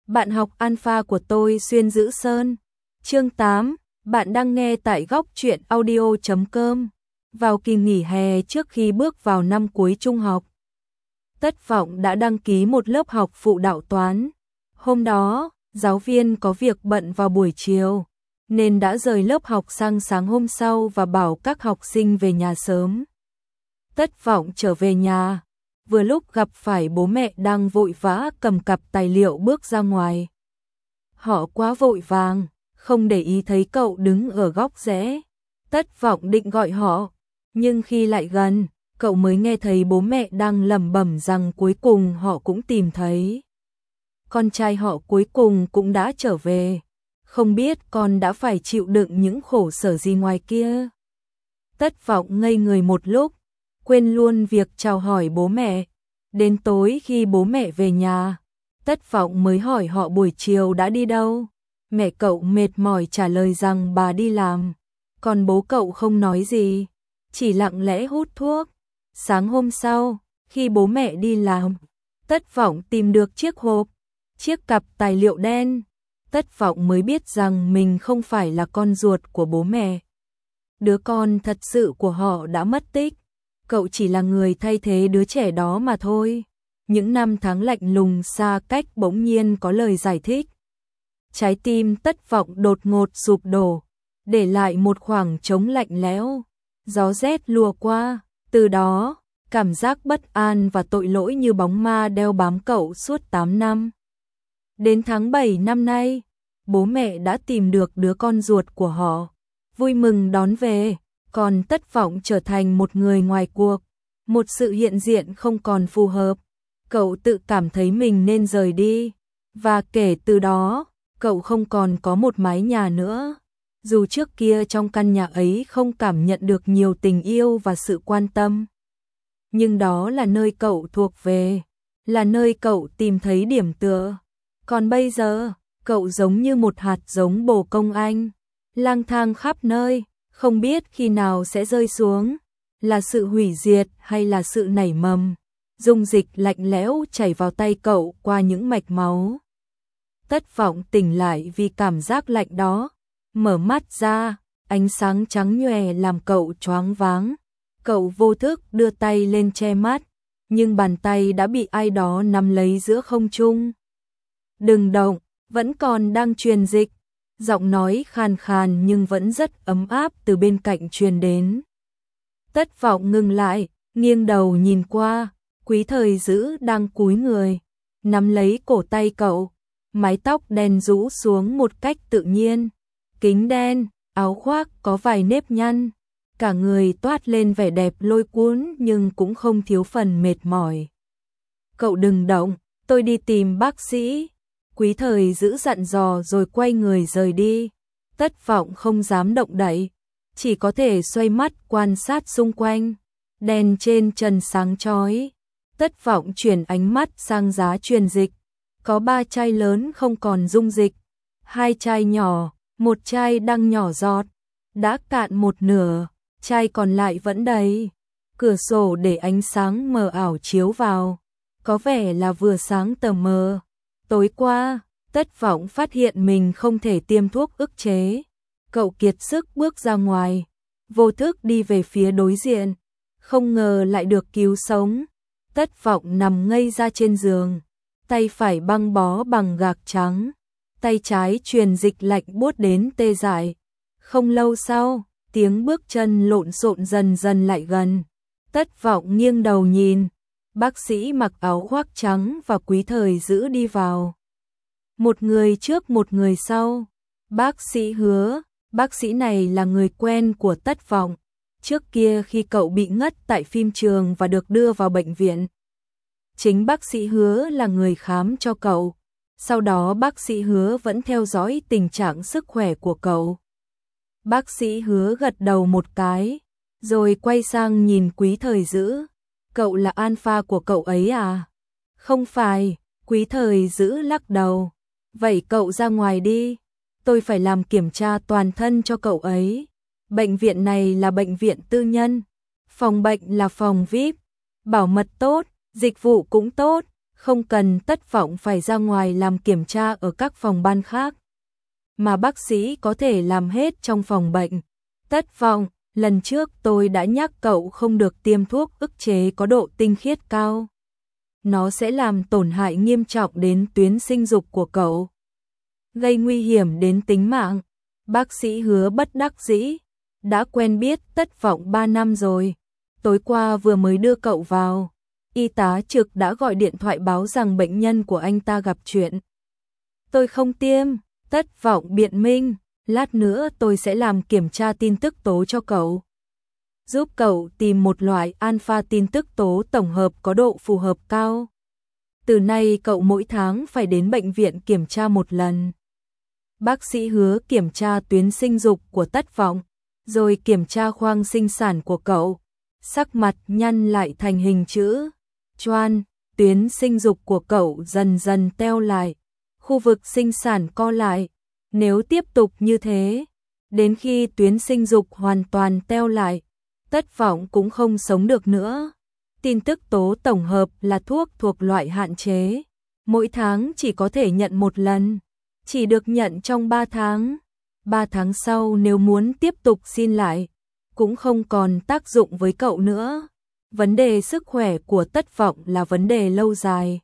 Bạn học alpha của tôi xuyên giữ sơn. Chương 8, bạn đang nghe tại góc truyện audio.com. Vào kỳ nghỉ hè trước khi bước vào năm cuối trung học, Tất Vọng đã đăng ký một lớp học phụ đạo toán. Hôm đó, giáo viên có việc bận vào buổi chiều, nên đã rời lớp học sang sáng hôm sau và bảo các học sinh về nhà sớm. Tất Vọng trở về nhà, vừa lúc gặp phải bố mẹ đang vội vã cầm cặp tài liệu bước ra ngoài. Họ quá vội vàng, không để ý thấy cậu đứng ở góc rẽ. Tất Vọng định gọi họ, nhưng khi lại gần, cậu mới nghe thấy bố mẹ đang lẩm bẩm rằng cuối cùng họ cũng tìm thấy. Con trai họ cuối cùng cũng đã trở về, không biết con đã phải chịu đựng những khổ sở gì ngoài kia. Tất Vọng ngây người một lúc, quên luôn việc chào hỏi bố mẹ. Đến tối khi bố mẹ về nhà, Tất Vọng mới hỏi họ buổi chiều đã đi đâu. Mẹ cậu mệt mỏi trả lời rằng bà đi làm, còn bố cậu không nói gì, chỉ lặng lẽ hút thuốc. Sáng hôm sau, khi bố mẹ đi làm, Tất Vọng tìm được chiếc hộp, chiếc cặp tài liệu đen. Tất Vọng mới biết rằng mình không phải là con ruột của bố mẹ. Đứa con thật sự của họ đã mất tích, cậu chỉ là người thay thế đứa trẻ đó mà thôi. Những năm tháng lạnh lùng xa cách bỗng nhiên có lời giải thích. Trái tim Tất Vọng đột ngột sụp đổ, để lại một khoảng trống lạnh lẽo. Gió rét lùa qua, từ đó, cảm giác bất an và tội lỗi như bóng ma đeo bám cậu suốt 8 năm. Đến tháng 7 năm nay, bố mẹ đã tìm được đứa con ruột của họ, vui mừng đón về, còn Tất Vọng trở thành một người ngoài cuộc, một sự hiện diện không còn phù hợp. Cậu tự cảm thấy mình nên rời đi, và kể từ đó, cậu không còn có một mái nhà nữa. Dù trước kia trong căn nhà ấy không cảm nhận được nhiều tình yêu và sự quan tâm, nhưng đó là nơi cậu thuộc về, là nơi cậu tìm thấy điểm tựa. Còn bây giờ, cậu giống như một hạt giống bồ công anh, lang thang khắp nơi, không biết khi nào sẽ rơi xuống, là sự hủy diệt hay là sự nảy mầm. Dung dịch lạnh lẽo chảy vào tay cậu qua những mạch máu. Tất Vọng tỉnh lại vì cảm giác lạnh đó, mở mắt ra, ánh sáng trắng nhòe làm cậu choáng váng. Cậu vô thức đưa tay lên che mắt, nhưng bàn tay đã bị ai đó nắm lấy giữa không trung. Đừng động, vẫn còn đang truyền dịch. Giọng nói khàn khàn nhưng vẫn rất ấm áp từ bên cạnh truyền đến. Tất Vọng ngừng lại, nghiêng đầu nhìn qua, Quý Thời Dữ đang cúi người, nắm lấy cổ tay cậu, mái tóc đen rũ xuống một cách tự nhiên, kính đen, áo khoác có vài nếp nhăn, cả người toát lên vẻ đẹp lôi cuốn nhưng cũng không thiếu phần mệt mỏi. Cậu đừng động, tôi đi tìm bác sĩ. Quý Thời Dữ dặn dò rồi quay người rời đi. Tất Vọng không dám động đậy, chỉ có thể xoay mắt quan sát xung quanh. Đèn trên trần sáng chói. Tất Vọng chuyển ánh mắt sang giá truyền dịch. Có 3 chai lớn không còn dung dịch, 2 chai nhỏ, một chai đang nhỏ giọt, đã cạn một nửa, chai còn lại vẫn đầy. Cửa sổ để ánh sáng mờ ảo chiếu vào, có vẻ là vừa sáng tờ mờ. Tối qua, Tất Vọng phát hiện mình không thể tiêm thuốc ức chế. Cậu kiệt sức bước ra ngoài, vô thức đi về phía đối diện, không ngờ lại được cứu sống. Tất Vọng nằm ngây ra trên giường, tay phải băng bó bằng gạc trắng, tay trái truyền dịch lạnh buốt đến tê dại. Không lâu sau, tiếng bước chân lộn xộn dần dần lại gần. Tất Vọng nghiêng đầu nhìn, bác sĩ mặc áo khoác trắng và Quý Thời Dữ đi vào. Một người trước một người sau. Bác sĩ Hứa, bác sĩ này là người quen của Tất Vọng. Trước kia khi cậu bị ngất tại phim trường và được đưa vào bệnh viện, chính bác sĩ Hứa là người khám cho cậu. Sau đó bác sĩ Hứa vẫn theo dõi tình trạng sức khỏe của cậu. Bác sĩ Hứa gật đầu một cái, rồi quay sang nhìn Quý Thời Dữ. Cậu là alpha của cậu ấy à? Không phải, Quý Thời Dữ lắc đầu. Vậy cậu ra ngoài đi, tôi phải làm kiểm tra toàn thân cho cậu ấy. Bệnh viện này là bệnh viện tư nhân, phòng bệnh là phòng VIP, bảo mật tốt, dịch vụ cũng tốt, Không cần Tất Vọng phải ra ngoài làm kiểm tra ở các phòng ban khác, mà bác sĩ có thể làm hết trong phòng bệnh. Tất Vọng, lần trước tôi đã nhắc cậu không được tiêm thuốc ức chế có độ tinh khiết cao. Nó sẽ làm tổn hại nghiêm trọng đến tuyến sinh dục của cậu, gây nguy hiểm đến tính mạng. Bác sĩ Hứa bất đắc dĩ, đã quen biết Tất Vọng 3 năm rồi. Tối qua vừa mới đưa cậu vào, y tá trực đã gọi điện thoại báo rằng bệnh nhân của anh ta gặp chuyện. Tôi không tiêm, Tất Vọng biện minh, lát nữa tôi sẽ làm kiểm tra tin tức tố cho cậu, giúp cậu tìm một loại alpha tin tức tố tổng hợp có độ phù hợp cao. Từ nay cậu mỗi tháng phải đến bệnh viện kiểm tra một lần. Bác sĩ Hứa kiểm tra tuyến sinh dục của Tất Vọng, rồi kiểm tra khoang sinh sản của cậu. Sắc mặt nhăn lại thành hình chữ choan, tuyến sinh dục của cậu dần dần teo lại, khu vực sinh sản co lại. Nếu tiếp tục như thế, đến khi tuyến sinh dục hoàn toàn teo lại, Tất Vọng cũng không sống được nữa. Tin tức tố tổng hợp là thuốc thuộc loại hạn chế, mỗi tháng chỉ có thể nhận một lần, chỉ được nhận trong 3 tháng. 3 tháng sau nếu muốn tiếp tục xin lại, cũng không còn tác dụng với cậu nữa. Vấn đề sức khỏe của Tất Vọng là vấn đề lâu dài.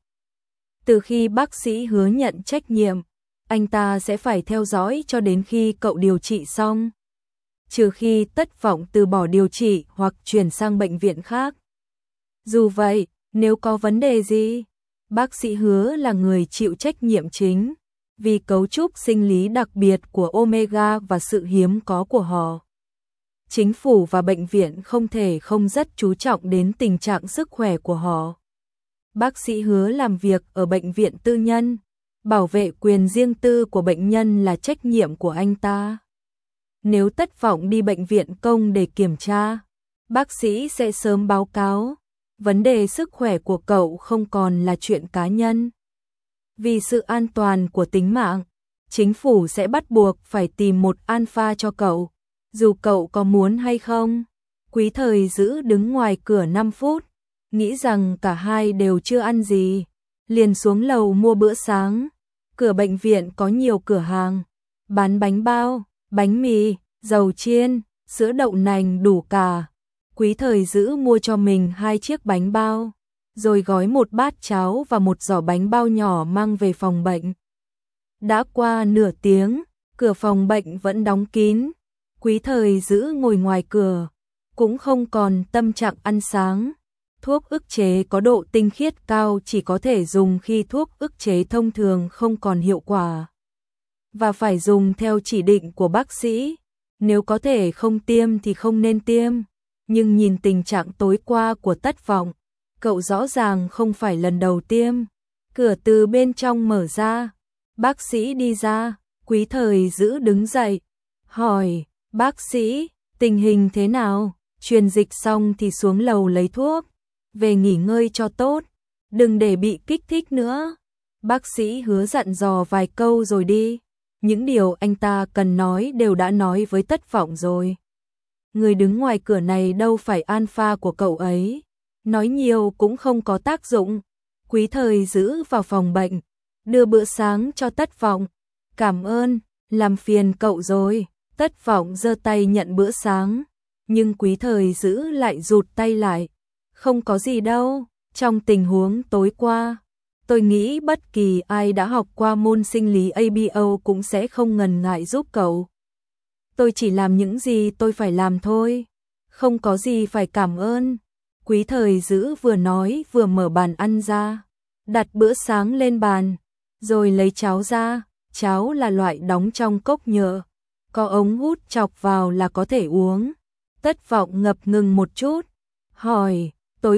Từ khi bác sĩ Hứa nhận trách nhiệm, anh ta sẽ phải theo dõi cho đến khi cậu điều trị xong. Trừ khi Tất Vọng từ bỏ điều trị hoặc chuyển sang bệnh viện khác. Dù vậy, nếu có vấn đề gì, bác sĩ Hứa là người chịu trách nhiệm chính, vì cấu trúc sinh lý đặc biệt của Omega và sự hiếm có của họ. Chính phủ và bệnh viện không thể không rất chú trọng đến tình trạng sức khỏe của họ. Bác sĩ Hứa làm việc ở bệnh viện tư nhân, bảo vệ quyền riêng tư của bệnh nhân là trách nhiệm của anh ta. Nếu Tất Vọng đi bệnh viện công để kiểm tra, bác sĩ sẽ sớm báo cáo, vấn đề sức khỏe của cậu không còn là chuyện cá nhân. Vì sự an toàn của tính mạng, chính phủ sẽ bắt buộc phải tìm một alpha cho cậu, dù cậu có muốn hay không. Quý Thời Dữ đứng ngoài cửa 5 phút, nghĩ rằng cả hai đều chưa ăn gì, liền xuống lầu mua bữa sáng. Cửa bệnh viện có nhiều cửa hàng, bán bánh bao, bánh mì, dầu chiên, sữa đậu nành đủ cả. Quý Thời Dữ mua cho mình 2 chiếc bánh bao, rồi gói một bát cháo và một giỏ bánh bao nhỏ mang về phòng bệnh. Đã qua nửa tiếng, cửa phòng bệnh vẫn đóng kín. Quý Thời Dữ ngồi ngoài cửa, cũng không còn tâm trạng ăn sáng. Thuốc ức chế có độ tinh khiết cao chỉ có thể dùng khi thuốc ức chế thông thường không còn hiệu quả, và phải dùng theo chỉ định của bác sĩ. Nếu có thể không tiêm thì không nên tiêm, nhưng nhìn tình trạng tối qua của Tất Vọng, cậu rõ ràng không phải lần đầu tiêm. Cửa từ bên trong mở ra, bác sĩ đi ra. Quý Thời Dữ đứng dậy, hỏi, bác sĩ, tình hình thế nào? Truyền dịch xong thì xuống lầu lấy thuốc, về nghỉ ngơi cho tốt, đừng để bị kích thích nữa. Bác sĩ Hứa dặn dò vài câu rồi đi. Những điều anh ta cần nói đều đã nói với Tất Vọng rồi. Người đứng ngoài cửa này đâu phải alpha của cậu ấy, nói nhiều cũng không có tác dụng. Quý Thời Dữ vào phòng bệnh, đưa bữa sáng cho Tất Vọng. Cảm ơn, làm phiền cậu rồi. Tất Vọng giơ tay nhận bữa sáng, nhưng Quý Thời Dữ lại rụt tay lại. Không có gì đâu, trong tình huống tối qua, tôi nghĩ bất kỳ ai đã học qua môn sinh lý ABO cũng sẽ không ngần ngại giúp cậu. Tôi chỉ làm những gì tôi phải làm thôi, không có gì phải cảm ơn. Quý Thời Dữ vừa nói vừa mở bàn ăn ra, đặt bữa sáng lên bàn, rồi lấy cháo ra. Cháo là loại đóng trong cốc nhựa, có ống hút chọc vào là có thể uống. Tất Vọng ngập ngừng một chút, hỏi, tối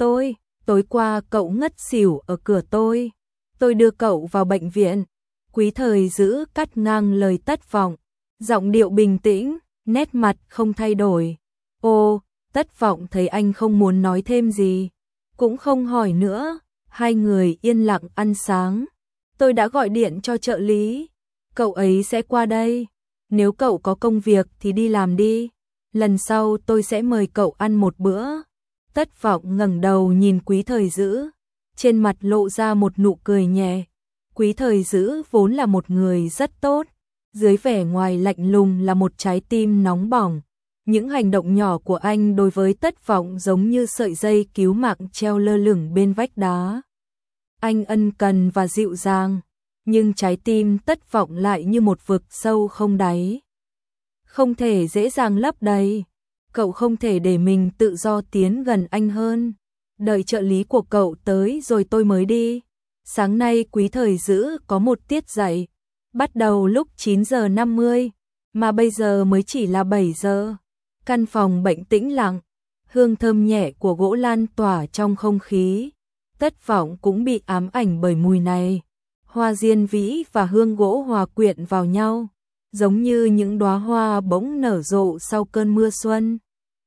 qua cậu ngất xỉu ở cửa tôi đưa cậu vào bệnh viện. Quý Thời Dữ cắt ngang lời Tất Vọng, giọng điệu bình tĩnh, nét mặt không thay đổi. Ô, Tất Vọng thấy anh không muốn nói thêm gì, cũng không hỏi nữa. Hai người yên lặng ăn sáng. Tôi đã gọi điện cho trợ lý, cậu ấy sẽ qua đây. Nếu cậu có công việc thì đi làm đi, lần sau tôi sẽ mời cậu ăn một bữa. Tất Vọng ngẩng đầu nhìn Quý Thời Dữ, trên mặt lộ ra một nụ cười nhẹ. Quý Thời Dữ vốn là một người rất tốt, dưới vẻ ngoài lạnh lùng là một trái tim nóng bỏng. Những hành động nhỏ của anh đối với Tất Vọng giống như sợi dây cứu mạng treo lơ lửng bên vách đá. Anh ân cần và dịu dàng, nhưng trái tim Tất Vọng lại như một vực sâu không đáy. Không thể dễ dàng lấp đầy. Cậu không thể để mình tự do tiến gần anh hơn. Đợi trợ lý của cậu tới rồi tôi mới đi. Sáng nay Quý Thời Dữ có một tiết dạy, bắt đầu lúc 9 giờ 50, mà bây giờ mới chỉ là 7 giờ. Căn phòng bệnh tĩnh lặng, hương thơm nhẹ của gỗ lan tỏa trong không khí. Tất Vọng cũng bị ám ảnh bởi mùi này. Hoa diên vĩ và hương gỗ hòa quyện vào nhau, giống như những đóa hoa bỗng nở rộ sau cơn mưa xuân.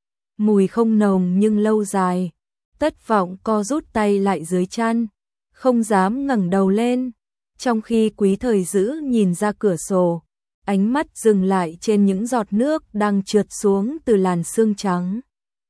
Mùi không nồng nhưng lâu dài. Tất Vọng co rút tay lại dưới chăn, không dám ngẩng đầu lên. Trong khi Quý Thời Dữ nhìn ra cửa sổ, ánh mắt dừng lại trên những giọt nước đang trượt xuống từ làn sương trắng.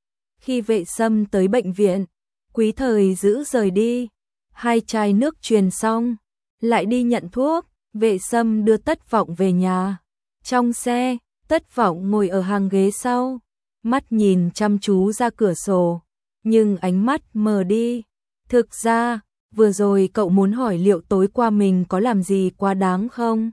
Khi Vệ Sâm tới bệnh viện, Quý Thời Dữ rời đi. 2 chai nước truyền xong, lại đi nhận thuốc. Vệ Sâm đưa Tất Vọng về nhà. Trong xe, Tất Vọng ngồi ở hàng ghế sau, mắt nhìn chăm chú ra cửa sổ, nhưng ánh mắt mờ đi. Thực ra, vừa rồi cậu muốn hỏi liệu tối qua mình có làm gì quá đáng không?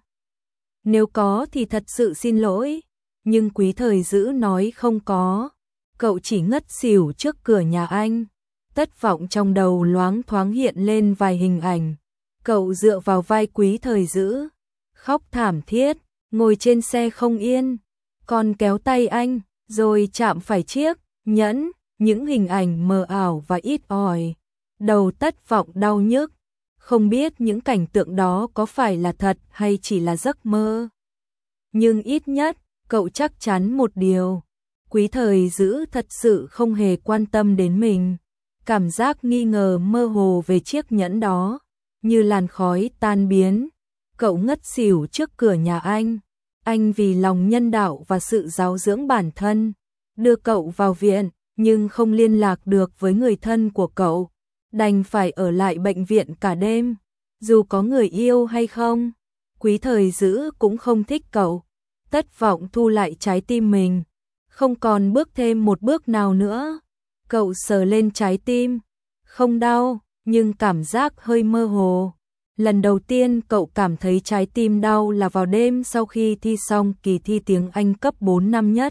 Nếu có thì thật sự xin lỗi, nhưng Quý Thời Dữ nói không có. Cậu chỉ ngất xỉu trước cửa nhà anh. Tất Vọng trong đầu loáng thoáng hiện lên vài hình ảnh. Cậu dựa vào vai Quý Thời Dữ, khóc thảm thiết, ngồi trên xe không yên, còn kéo tay anh, rồi chạm phải chiếc nhẫn. Những hình ảnh mờ ảo và ít ỏi. Đầu Tất Vọng đau nhức, không biết những cảnh tượng đó có phải là thật hay chỉ là giấc mơ. Nhưng ít nhất, cậu chắc chắn một điều. Quý Thời Dữ thật sự không hề quan tâm đến mình. Cảm giác nghi ngờ mơ hồ về chiếc nhẫn đó, như làn khói tan biến. Cậu ngất xỉu trước cửa nhà anh. Anh vì lòng nhân đạo và sự giáo dưỡng bản thân, đưa cậu vào viện, nhưng không liên lạc được với người thân của cậu. Đành phải ở lại bệnh viện cả đêm. Dù có người yêu hay không, Quý Thời Dữ cũng không thích cậu. Tất Vọng thu lại trái tim mình, không còn bước thêm một bước nào nữa. Cậu sờ lên trái tim, không đau, nhưng cảm giác hơi mơ hồ. Lần đầu tiên cậu cảm thấy trái tim đau là vào đêm sau khi thi xong kỳ thi tiếng Anh cấp 4 năm nhất.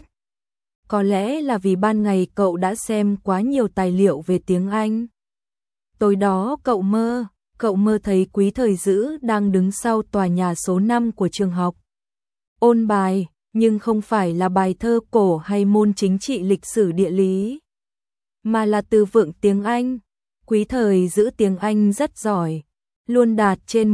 Có lẽ là vì ban ngày cậu đã xem quá nhiều tài liệu về tiếng Anh. Tối đó cậu mơ thấy Quý Thời Dữ đang đứng sau tòa nhà số 5 của trường học. Ôn bài, nhưng không phải là bài thơ cổ hay môn chính trị lịch sử địa lý, mà là từ vựng tiếng Anh. Quý Thời Dữ tiếng Anh rất giỏi, luôn đạt trên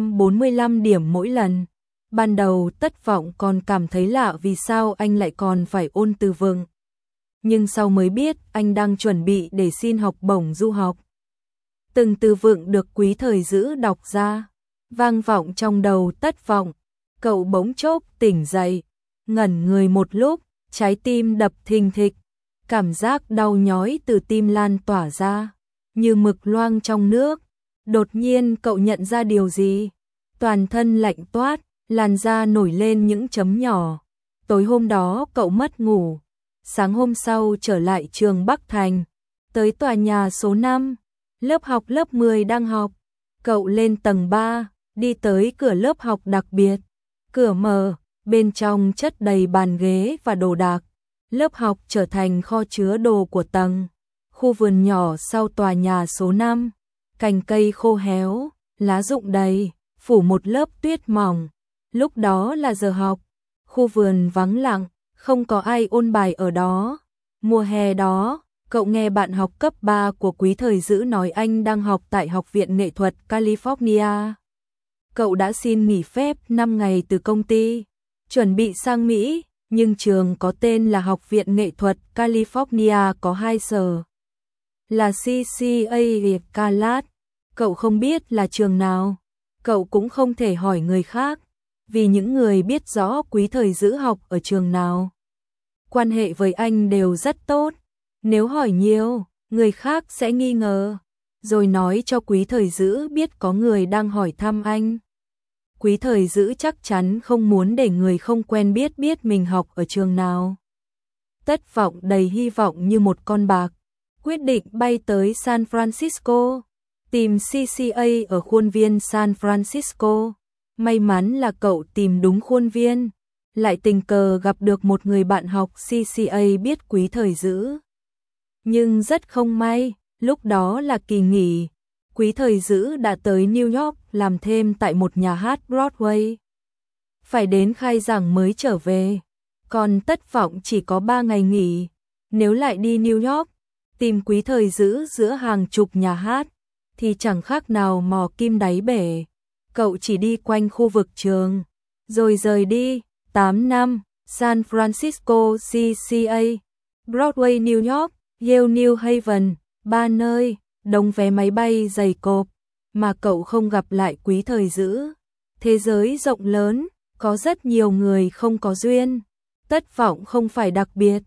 145 điểm mỗi lần. Ban đầu Tất Vọng còn cảm thấy lạ vì sao anh lại còn phải ôn từ vựng. Nhưng sau mới biết anh đang chuẩn bị để xin học bổng du học. Từng từ vựng được Quý Thời Dữ đọc ra, vang vọng trong đầu Tất Vọng. Cậu bỗng chốc tỉnh dậy, ngẩn người một lúc, trái tim đập thình thịch. Cảm giác đau nhói từ tim lan tỏa ra, như mực loang trong nước. Đột nhiên cậu nhận ra điều gì? Toàn thân lạnh toát, làn da nổi lên những chấm nhỏ. Tối hôm đó cậu mất ngủ. Sáng hôm sau trở lại trường Bắc Thành, tới tòa nhà số 5, lớp học lớp 10 đang học. Cậu lên tầng 3, đi tới cửa lớp học đặc biệt. Cửa mở, bên trong chất đầy bàn ghế và đồ đạc. Lớp học trở thành kho chứa đồ của tầng. Khu vườn nhỏ sau tòa nhà số 5, cành cây khô héo, lá rụng đầy, phủ một lớp tuyết mỏng. Lúc đó là giờ học, khu vườn vắng lặng, không có ai ôn bài ở đó. Mùa hè đó, cậu nghe bạn học cấp 3 của Quý Thời Dữ nói anh đang học tại Học viện Nghệ thuật California. Cậu đã xin nghỉ phép 5 ngày từ công ty, chuẩn bị sang Mỹ, nhưng trường có tên là Học viện Nghệ thuật California có 2 sở, là CCA và Calat. Cậu không biết là trường nào, cậu cũng không thể hỏi người khác, vì những người biết rõ Quý Thời Dữ học ở trường nào, quan hệ với anh đều rất tốt. Nếu hỏi nhiều, người khác sẽ nghi ngờ. rồi nói cho Quý Thời Dữ biết có người đang hỏi thăm anh. Quý Thời Dữ chắc chắn không muốn để người không quen biết biết mình học ở trường nào. Tất Vọng đầy hy vọng như một con bạc, quyết định bay tới San Francisco, tìm CCA ở khuôn viên San Francisco. May mắn là cậu tìm đúng khuôn viên, lại tình cờ gặp được một người bạn học CCA biết Quý Thời Dữ. Nhưng rất không may, lúc đó là kỳ nghỉ, Quý Thời Dữ đã tới New York làm thêm tại một nhà hát Broadway. Phải đến khai giảng mới trở về, còn Tất Vọng chỉ có 3 ngày nghỉ. Nếu lại đi New York, tìm Quý Thời Dữ giữa hàng chục nhà hát, thì chẳng khác nào mò kim đáy bể. Cậu chỉ đi quanh khu vực trường, rồi rời đi. 8 năm, San Francisco CCA, Broadway New York, Yale New Haven, 3 nơi, đống vé máy bay dày cộp, mà cậu không gặp lại Quý Thời Dữ. Thế giới rộng lớn, có rất nhiều người không có duyên. Tất Vọng không phải đặc biệt.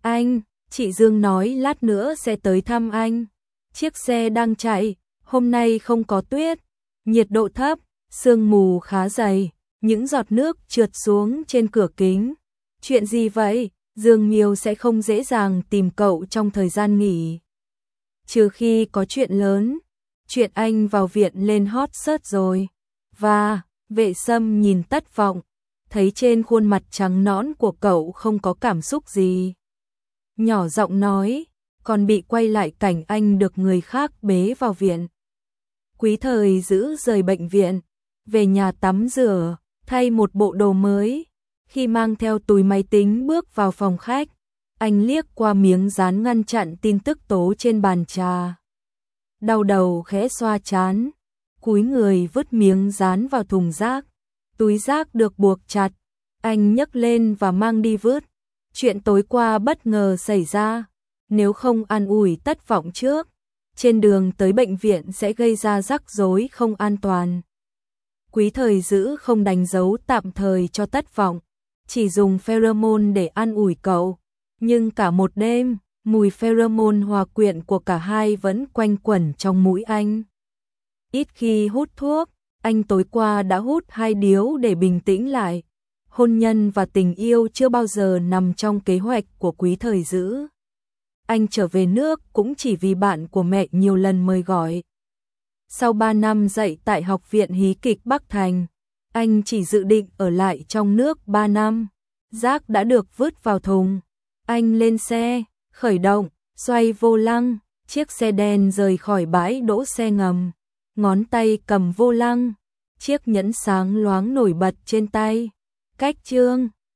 Chị Dương nói lát nữa sẽ tới thăm anh. Chiếc xe đang chạy, hôm nay không có tuyết, nhiệt độ thấp, sương mù khá dày, những giọt nước trượt xuống trên cửa kính. Chuyện gì vậy? Dương Miêu sẽ không dễ dàng tìm cậu trong thời gian nghỉ. Trừ khi có chuyện lớn, chuyện anh vào viện lên hot search rồi. Và, Vệ Sâm nhìn Tất Vọng, thấy trên khuôn mặt trắng nõn của cậu không có cảm xúc gì. Nhỏ giọng nói, còn bị quay lại cảnh anh được người khác bế vào viện. Quý Thời Dữ rời bệnh viện, về nhà tắm rửa, thay một bộ đồ mới. Khi mang theo túi máy tính bước vào phòng khách, anh liếc qua miếng dán ngăn chặn tin tức tố trên bàn trà. Đau đầu khẽ xoa trán, cúi người vứt miếng dán vào thùng rác. Túi rác được buộc chặt, anh nhấc lên và mang đi vứt. Chuyện tối qua bất ngờ xảy ra, nếu không an ủi Tất Vọng trước, trên đường tới bệnh viện sẽ gây ra rắc rối không an toàn. Quý Thời Dữ không đánh dấu tạm thời cho Tất Vọng, chỉ dùng pheromone để an ủi cậu, nhưng cả một đêm, mùi pheromone hòa quyện của cả hai vẫn quanh quẩn trong mũi anh. Ít khi hút thuốc, anh tối qua đã hút 2 điếu để bình tĩnh lại. Hôn nhân và tình yêu chưa bao giờ nằm trong kế hoạch của Quý Thời Dữ. Anh trở về nước cũng chỉ vì bạn của mẹ nhiều lần mời gọi. Sau 3 năm dạy tại Học viện Hí kịch Bắc Thành, anh chỉ dự định ở lại trong nước 3 năm. Rác đã được vứt vào thùng. Anh lên xe, khởi động, xoay vô lăng, chiếc xe đen rời khỏi bãi đỗ xe ngầm. Ngón tay cầm vô lăng, chiếc nhẫn sáng loáng nổi bật trên tay. Cách chương